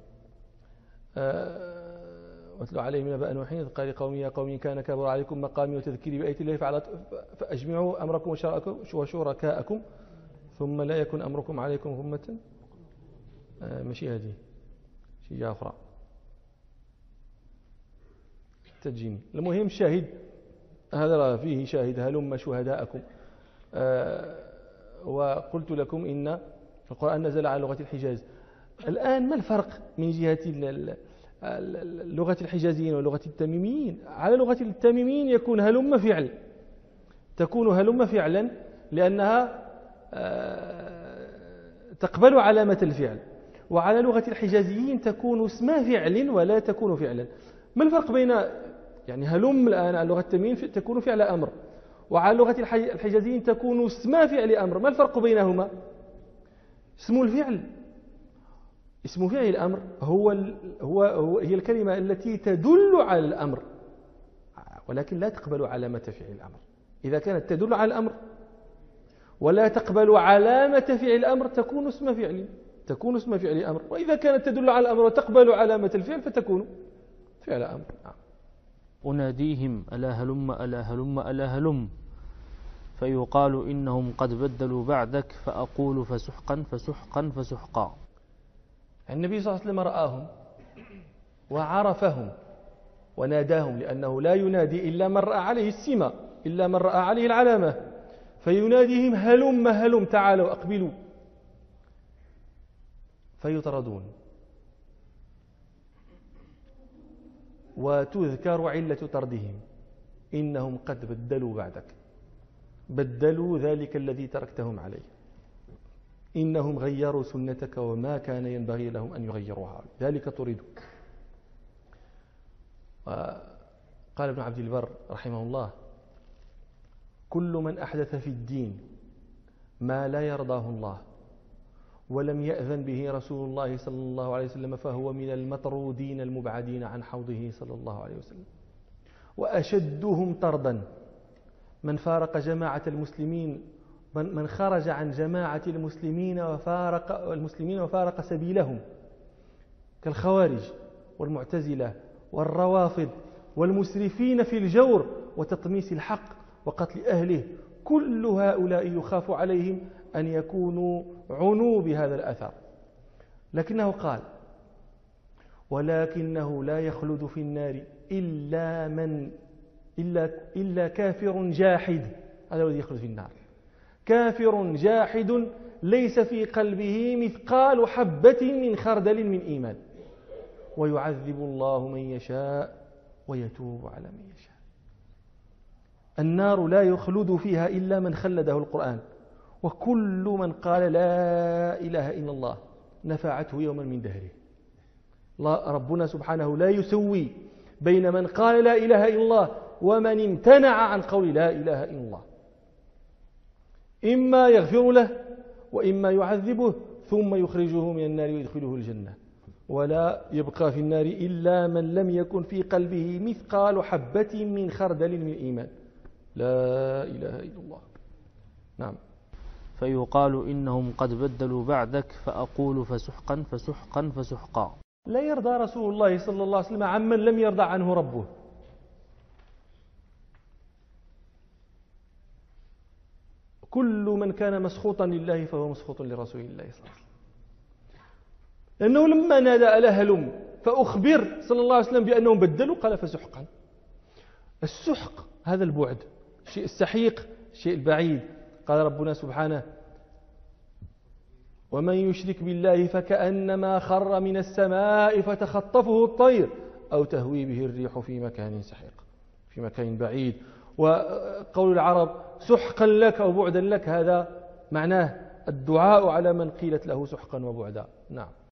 واتلو عليهم نبأ نوح إذ قال لقومه يا قوم كان كبر عليكم مقامي وتذكيري بآيات الله فأجمعوا أمركم وشركاءكم ثم لا يكن أمركم عليكم غمة. ماشي هذه، شيء أخرى تجيني. المهم شاهد، هذا فيه شاهد هلم شهداءكم. وقلت لكم إن القرآن نزل على لغة الحجاز. الآن ما الفرق من جهة لغة الحجازيين ولغة التميميين؟ على لغة التميميين يكون هلم فعل، تكون هلم فعلا لأنها تقبل علامة الفعل. وعلى لغة الحجازيين تكون اسم فعل ولا تكون فعلا. ما الفرق بين يعني هلم الآن على لغة التميميين تكون فعل أمر، وعلى لغة الحجازيين تكون اسم فعل أمر؟ ما الفرق بينهما؟ اسم الفعل، اسم فعل الأمر هي الكلمة التي تدل على الأمر ولكن لا تقبل علامة فعل الأمر. إذا كانت تدل على الأمر ولا تقبل علامة فعل الأمر تكون اسم فعل، تكون اسم فعل أمر. وإذا كانت تدل على الأمر وتقبل علامة الفعل فتكون فعل أمر. أناديهم ألا هلم ألا هلم ألا هلم، فيقال إنهم قد بدلوا بعدك، فأقول فسحقا فسحقا فسحقا. النبي صلى الله عليه وسلم رآهم وعرفهم وناداهم، لأنه لا ينادي إلا من رأى عليه السمة، إلا من رأى عليه العلامة، فيناديهم هلم هلم تعالوا أقبلوا، فيطردون. وتذكر علة طردهم إنهم قد بدلوا بعدك، بدلوا ذلك الذي تركتهم عليه، إنهم غيروا سنتك وما كان ينبغي لهم أن يغيروها، ذلك طردوا. قال ابن عبد البر رحمه الله كل من أحدث في الدين ما لا يرضاه الله ولم يأذن به رسول الله صلى الله عليه وسلم فهو من المطرودين المبعدين عن حوضه صلى الله عليه وسلم. وأشدهم طردا من فارق جماعة المسلمين، من خرج عن جماعة المسلمين وفارق سبيلهم، كالخوارج والمعتزلة والروافض والمسرفين في الجور وتطميس الحق وقتل أهله. كل هؤلاء يخاف عليهم أن يكونوا عنوا بهذا الأثر. لكنه قال ولكنه لا يخلد في النار إلا كافر جاحد. هذا الذي يخلد في النار، كافر جاحد ليس في قلبه مثقال حبة من خردل من إيمان، ويعذب الله من يشاء ويتوب على من يشاء. النار لا يخلد فيها إلا من خلده القرآن، وكل من قال لا إله إلا الله نفعته يوما من دهره. ربنا سبحانه لا يسوي بين من قال لا إله إلا الله ومن امتنع عن قول لا إله إلا الله، إما يغفر له وإما يعذبه ثم يخرجه من النار ويدخله الجنة، ولا يبقى في النار إلا من لم يكن في قلبه مثقال حبة من خردل من إيمان. لا إله إلا الله. نعم. فيقال إنهم قد بدلوا بعدك فأقول فسحقا فسحقا فسحقا. لا يرضى رسول الله صلى الله عليه وسلم عمن لم يرضى عنه ربه. كل من كان مسخوطا لله فهو مسخوط لرسول الله صلى الله عليه وسلم، لأنه لما نادى ألا هلم فأخبر صلى الله عليه وسلم بأنهم بدلوا قال فسحقا. السحق هذا البعد، الشيء السحيق، الشيء البعيد. قال ربنا سبحانه ومن يشرك بالله فكأنما خر من السماء فتخطفه الطير أو تهوي به الريح في مكان سحيق، في مكان بعيد. وقول العرب سحقا لك أو بعدا لك، هذا معناه الدعاء على من قيلت له سحقا وبعدا. نعم.